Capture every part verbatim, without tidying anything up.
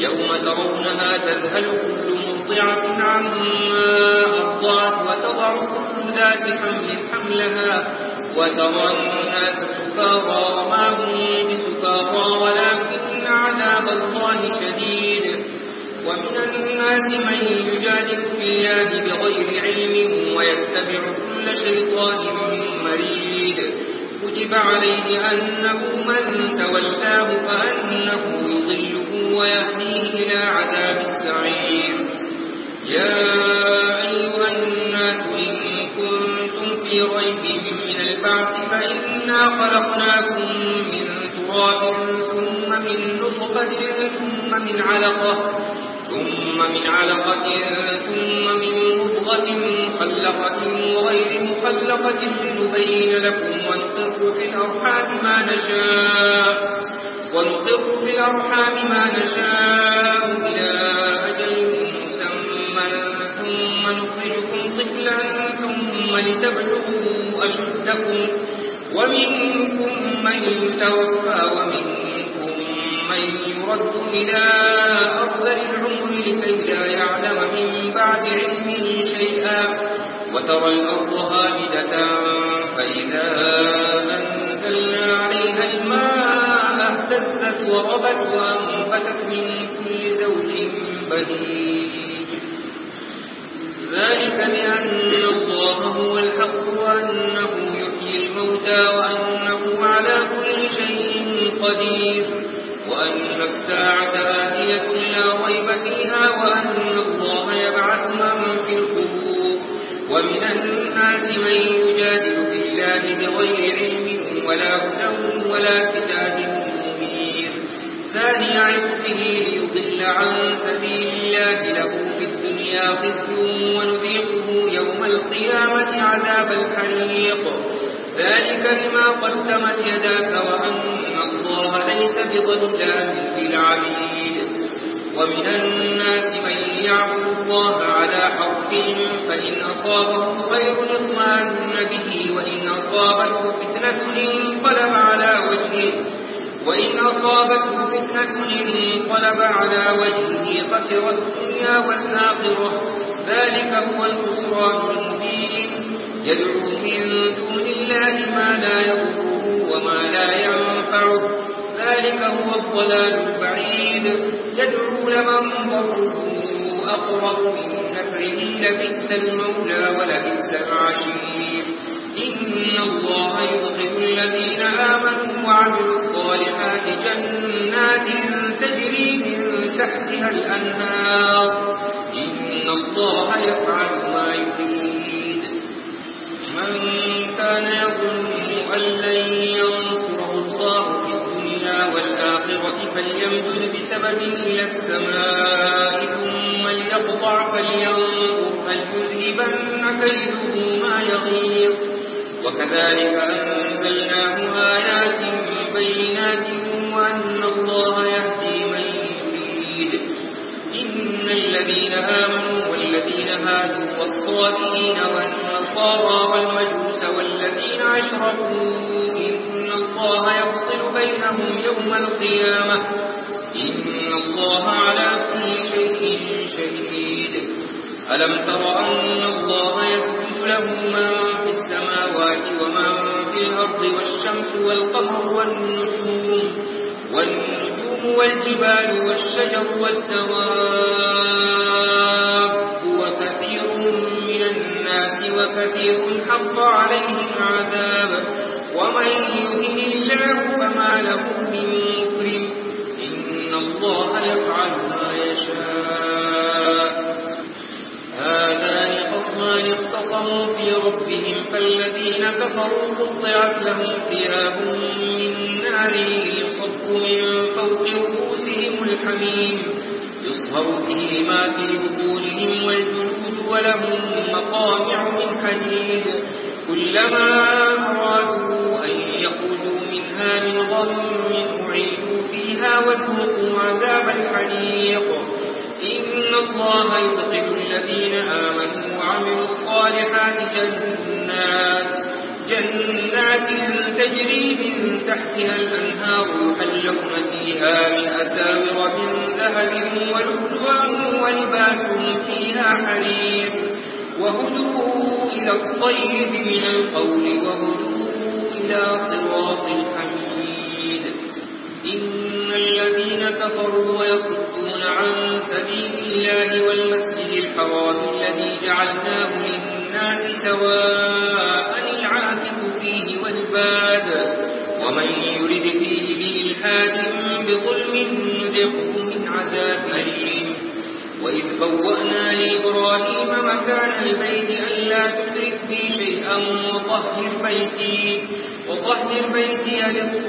يوم ترونها تذهل كل مرضعة عما أرضعت وتضع كل ذات حمل حملها وترى الناس سكارى وما هم بسكارى ولكن عذاب الله شديد. ومن الناس من يجادل في الله بغير علم ويتبع كل شيطان مريد. كتب عليه أنه من تولاه فأنه يضله ويهديه إلى عذاب السعير. يا أيها الناس إن كنتم في ريب من البعث فإنا خلقناكم من تراب ثم من نطفة ثم من علقة ثم من علقة ثم من مضغة مخلقة وغير مخلقة لنبين لكم ونقر في الأرحام ما نشاء ونقر في الأرحام ما نشاء إلى أجل مسمى ثم نخرجكم طفلا ثم لتبلغوا أشدكم ومنكم من يتوفى ومنكم من يرد إلى أرذل العمر لكي لا يعلم من بعد علمه شيئا. وترى الأرض هامدة فإذا أنزلنا عليها الماء اهتزت وربت وأنبتت من كل زوج بهيج. ذلك بأن الله هو الحق وأنه يحيي الموتى وأنه على كل شيء قدير وأن الساعة آتية لا ريب فيها وأن الله يبعث من في القبور. ومن الناس من يجادل في الله بغير علم ولا هدى ولا كتاب منير. ثاني عطفه ليضل عن سبيل الله له في الدنيا خزي ونذيقه يوم القيامة عذاب الحريق. ذلك بما قدمت يداك وأن الله ليس بظلام للعبيد. ومن الناس من يعبد الله على حرف فإن أصابه خير اطمأن به وإن أصابته فتنة انقلب على وجهه وإن أصابته فتنة انقلب على وجهه خسر الدنيا والآخرة. ذلك هو الخسران المبين. يدعو من دون الله ما لا يضره وما لا ينفعه. ذلك هو الضلال البعيد. يدعو لمن ضره أقرب من نفعه لبئس المولى ولبئس العشير. إن الله يدخل الذين آمنوا وعملوا الصالحات جنات تجري من تحتها الأنهار. إن الله يفعل ما يريد. من كان يظن أن لن ينصره الله في الدنيا والآخرة فليمدد بسبب إلى السماء ثم ليقطع فلينظر هل يذهبن كيده ما يغيظ. وكذلك أنزلناه آيات بينات وأن الله يهدي من يريد. إن الذين آمنوا والذين هادوا والصابئين والنصارى والمجوس والذين أشركوا إن الله يفصل بينهم يوم القيامة. إن الله على كل شيء شهيد. ألم تر أن الله يسجد له من في السماوات ومن في الأرض والشمس والقمر والنجوم والنجوم والجبال والشجر والدواب وكثير من الناس وكثير حق عليه العذاب ومن يهن الله فما له من مكرم. إن الله يفعل ما يشاء. هذان خصمان اختصموا في ربهم فالذين كفروا قطعت لهم ثياب من نار يصب من فوق رؤوسهم الحميم يصهر به ما في بطونهم والجلود ولهم مقامع من حديد كلما أرادوا أن يخرجوا منها من غم أعيدوا فيها وذوقوا عذاب الحريق. إن الله يدخل الذين آمنوا وعملوا الصالحات جنات جنات تجري من تحتها الأنهار يحلون فيها من أساور من ذهب ولؤلؤا ولباسهم فيها حرير وهدوا إلى الطيب من القول وهدوا إلى صراط الحميد. إن الذين كفروا ويصدون عن سبيل الله والمسجد الحرام الذي جعلناه للناس سواء العاكف فيه والباد ومن يرد فيه بإلحاد بظلم نذقه من عذاب أليم. وإذ بوأنا لإبراهيم مكان البيت ألا تشرك بي شيئا وطهر بيتي وطهر بيتي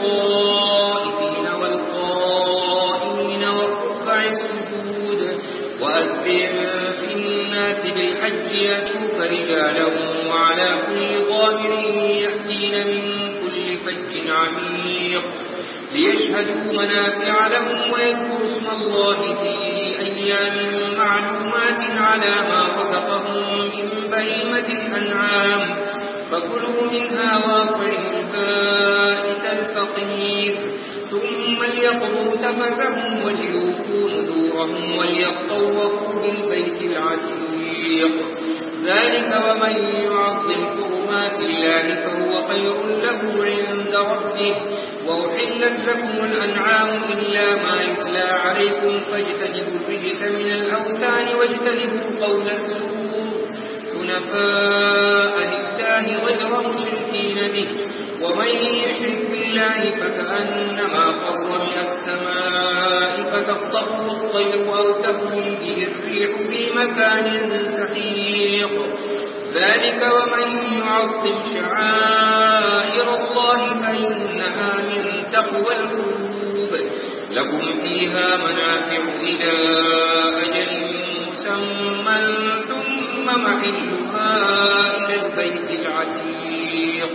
للطائفين والقائمين والركع السجود وأذن في الناس بالحج يأتوك رجالا وعلى كل ضامر يأتين من كل فج عميق ليشهدوا منافع لهم ويذكروا اسم الله في أيام معلومات على ما رزقهم من بهيمة الأنعام فكلوا منها وأطعموا البائس الفقير ثم ليقضوا تفثهم وليوفوا نذورهم وليطوفوا بالبيت العتيق. ذلك ومن يعظم حرمات الله فهو خير له عند ربه. وأحلت لكم الأنعام إلا ما يتلى عليكم فاجتنبوا الرجس من الأوثان واجتنبوا قول الزور حنفاء لله غير مشركين به ومن يشرك بالله فكأنما خر من السماء فتخطفه الطير أو تهوي به الريح في مكان سحيق. ذلك ومن يعظم شعائر الله فإنها من تقوى القلوب. لكم فيها منافع إلى أجل مسمى ثم محلها إلى البيت العتيق.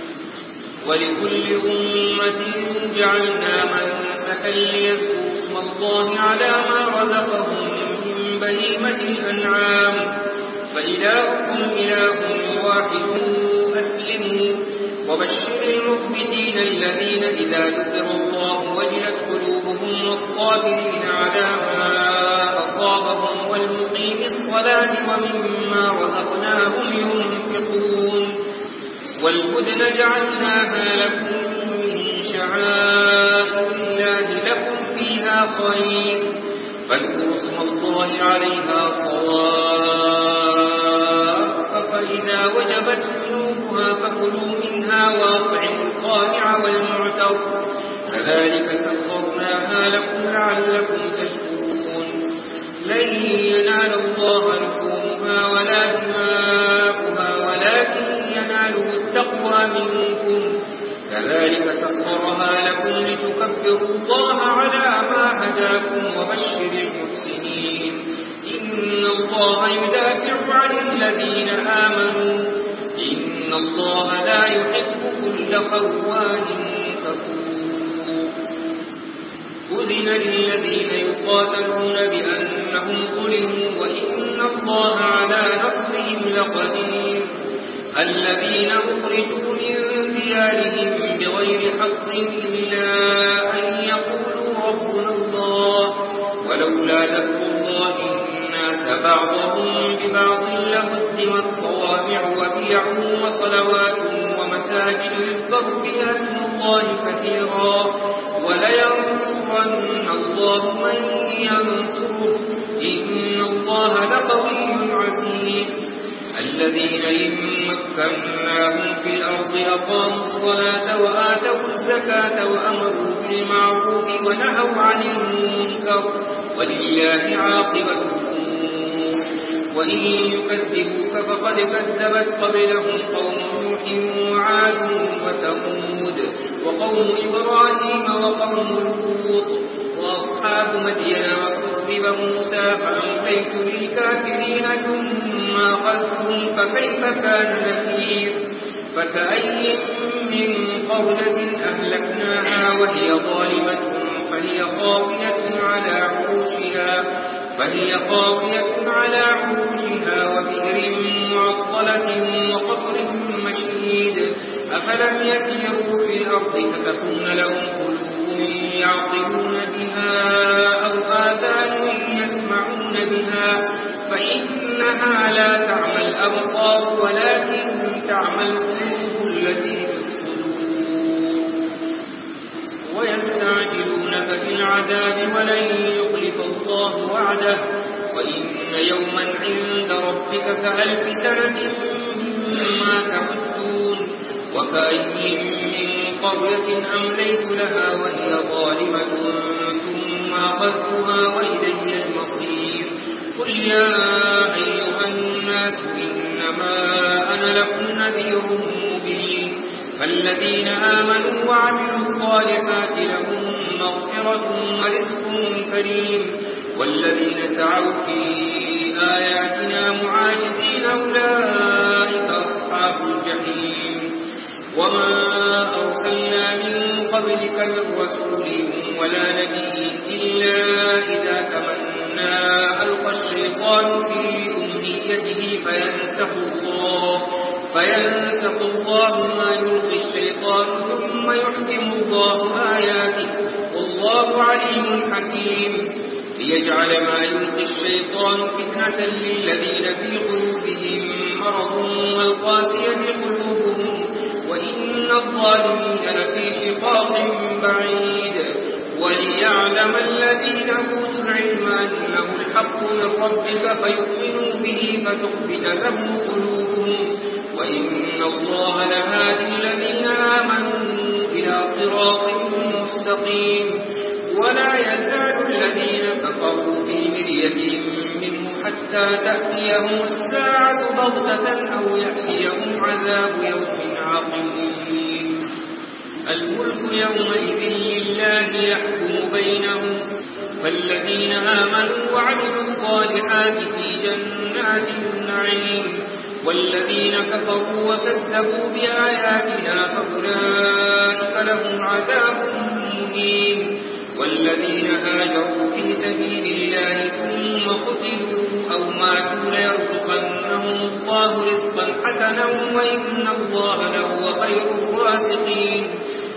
ولكل أمة جعلنا منسكا ليذكروا اسم الله على ما رزقهم من بهيمة الأنعام فإلهكم إله واحد أسلموا. وبشر المخبتين الذين إذا ذكر الله وجلت قلوبهم والصابرين على ما أصابهم والمقيم الصلاة ومما رزقناهم ينفقون. والبدن جعلناها لكم من شعائر الله لكم فيها خير فاذكروا اسم الله عليها صواف فإذا وجبت جنوبها فكلوا منها واطعموا القانع والمعتر كذلك سخرناها لكم لعلكم تشكرون. لن ينال الله لحومها ولا دماؤها ولكن يناله التقوى منكم. كذلك سخرها لكم لتكبروا الله على ما هداكم وبشر المحسنين. إن الله يدافع عن الذين آمنوا إن الله لا يحب كل خوان كفور. أذن للذين يقاتلون بأنهم ظلموا وإن الله على نصرهم لقدير. الذين أخرجوا من ديارهم بغير حق إلا أن يقولوا ربنا الله ولولا دفع الله الناس بعضهم ببعض لهدمت صوامع وبيع وصلوات ومساجد يذكر فيها اسم الله كثيرا ولينصرن الله من ينصره إن الله لقوي عزيز. الذين إن مكناهم في الأرض أقاموا الصلاة وآتوا الزكاة وأمروا بالمعروف ونهوا عن المنكر ولله عاقبة الأمور. وإن يكذبوك فقد كذبت قبلهم قوم نوح وعاد وثمود وقوم إبراهيم وقوم لوط وأصحاب مدين وكذب موسى فأمليت للكافرين ثم أخذتهم فكيف كان نكير. فكأي من قرية أهلكناها وهي ظالمة فهي خاوية على عروشها فهي خاوية على عروشها وبئر معطلة وقصر مشيد أفلم يسيروا في الأرض فتكون لهم قلوب يعقلون بها أو آذان يسمعون بها فإنها لا تعمى الأبصار ولكن تعمى القلوب التي في الصدور ويستعجلونك بالعذاب ولن يخلف الله وعده وإن يوما عند ربك كألف سنة مما تعدون وكأي من قرية أمليت لها وهي ظالمة ثم أخذتها وإلي المصير قل يا أيها الناس إنما أنا لكم نذير مبين فالذين آمنوا وعملوا الصالحات لهم مغفرة ورزق كريم والذين سعوا في آياتنا معاجزين أولئك أصحاب الجحيم وما أرسلنا من قبلك من رسول ولا نبي إلا إذا تمنى ألقى الشيطان في أمنيته فينسخ الله فينسخ الله ما يلقي الشيطان ثم يحكم الله آياته والله عليم حكيم ليجعل ما يلقي الشيطان فتنة للذين في قلوبهم مرض والقاسية قلوبهم وإن الظالمين لفي شقاق بعيد وليعلم الذين أوتوا العلم أنه الحق من ربك فيؤمنوا به فتخبت له قلوبهم وإن الله لهادي الذين آمنوا إلى صراط مستقيم ولا يزال الذين كفروا في مرية منه حتى تأتيهم الساعة بغتة أو يأتيهم عذاب يوم عقيم الملك يومئذ لله يحكم بينهم فالذين آمنوا وعملوا الصالحات في جنات النعيم والذين كفروا وكذبوا بآياتنا فأولئك لهم عذاب مهين والذين هاجروا في سبيل الله ثم قتلوا أو ماتوا ليرزقنهم الله رزقا حسنا وإن الله لهو خير الرازقين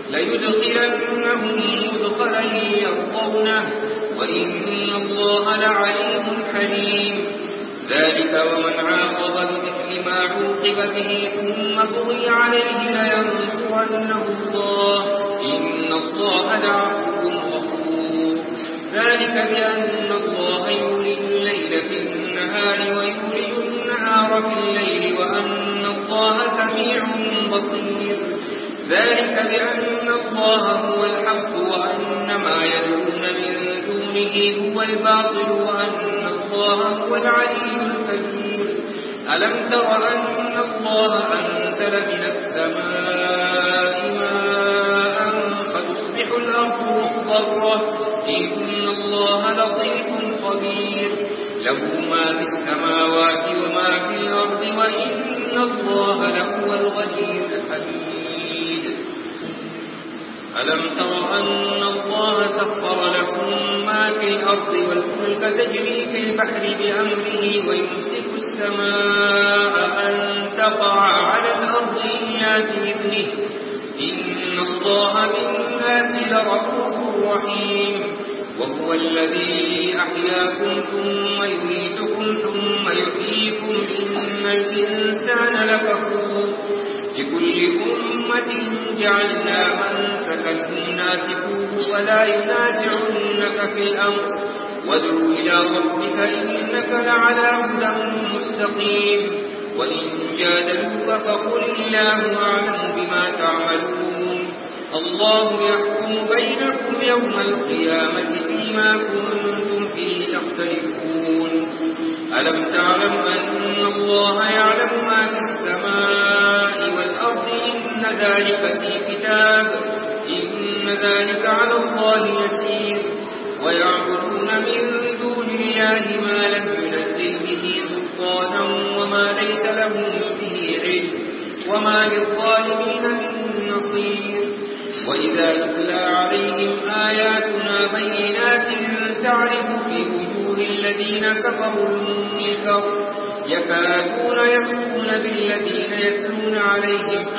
ليدخلنهم مدخلا يرضونه وإن الله لعليم حليم ذلك ومن عاقب بمثل ما عوقب به ثم بغي عليه لينصرنه الله إن الله لعفو غفور ذلك بأن الله يولج الليل في النهار ويولج النهار في الليل وأن الله سميع بصير ذلك بأن الله هو الحق وأن ما يدعون من دونه هو الباطل وأن الله هو العلي الكبير ألم تر أن الله أنزل من السماء ماء فتصبح الأرض مخضرة إن الله لطيف خبير له ما في السماوات وما في الأرض وإن الله لهو الغني الحميد ألم تر أن الله سخر لكم ما في الأرض والفلك تجري في البحر بأمره ويمسك السماء أن تقع على الأرض إلا بإذنه إن الله بالناس لرؤوف رحيم وهو الذي أحياكم ثم يميتكم ثم يحييكم إن الإنسان لكفور لكل أمة جعلنا منسكا هم ناسكوه ولا ينازعنك في الأمر وادع إلى ربك إنك لعلى هدى مستقيم وإن جادلوك فقل الله أعلم بما تعملون الله يحكم بينكم يوم القيامة فيما كنتم فيه تختلفون ألم تعلم أن الله يعلم ما في السماء والأرض إن ذلك في كتاب إن ذلك على الله يسير ويعبدون من دون الله ما لم ينزل به سلطانا وما ليس لهم به علم وما للظالمين من نصير وإذا تتلى عليهم آياتنا بينات تعرف في وجوه الذين كفروا المنكر يكادون يسطون بالذين يتلون عليهم آيات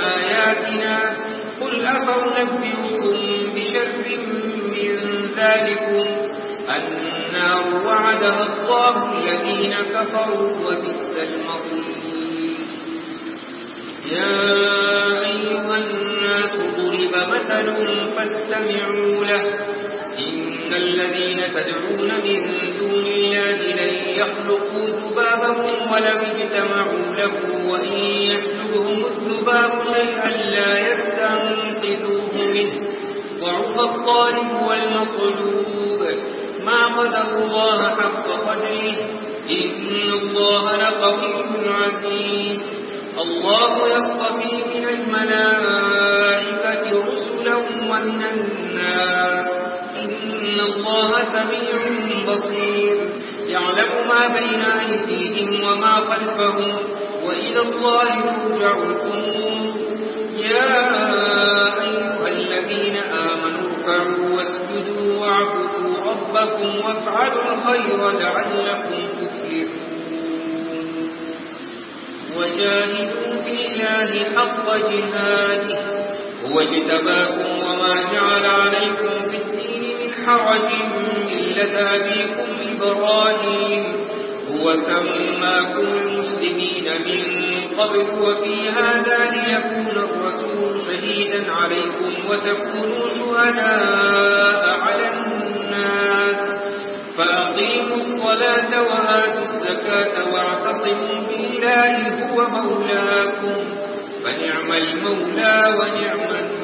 آياتنا قل أفأنبئكم بشر من ذلكم النار وعدها الله الذين كفروا وبئس المصير. يا أيها الناس ضرب مثل فاستمعوا له إن الذين تدعون من دون الله لن يخلقوا ذبابا ولو اجتمعوا له وإن يسلبهم الذباب شيئا لا يستنقذوه منه ضعف الطالب والمطلوب ما قدر الله حق قدره إن الله لقوي عزيز. الله يصطفي من الملائكة رسلا ومن الناس إن الله سميع بصير يعلم ما بين أيديهم وما خلفهم وإلى الله يرجع الأمور. يا أيها الذين آمنوا اركعوا واسجدوا واعبدوا ربكم وافعلوا الخير لعلكم تفلحون. وجاهدوا في الله حق جهاده هو اجتباكم وما جعل عليكم في الدين من حرج ملة أبيكم إبراهيم هو سماكم المسلمين من قبل وفي هذا ليكون الرسول شهيدا عليكم وتكونوا شهداء على الناس فأقيموا الصلاة وآتوا الزكاة واعتصموا بالله هو مولاكم فنعم المولى ونعم النصير.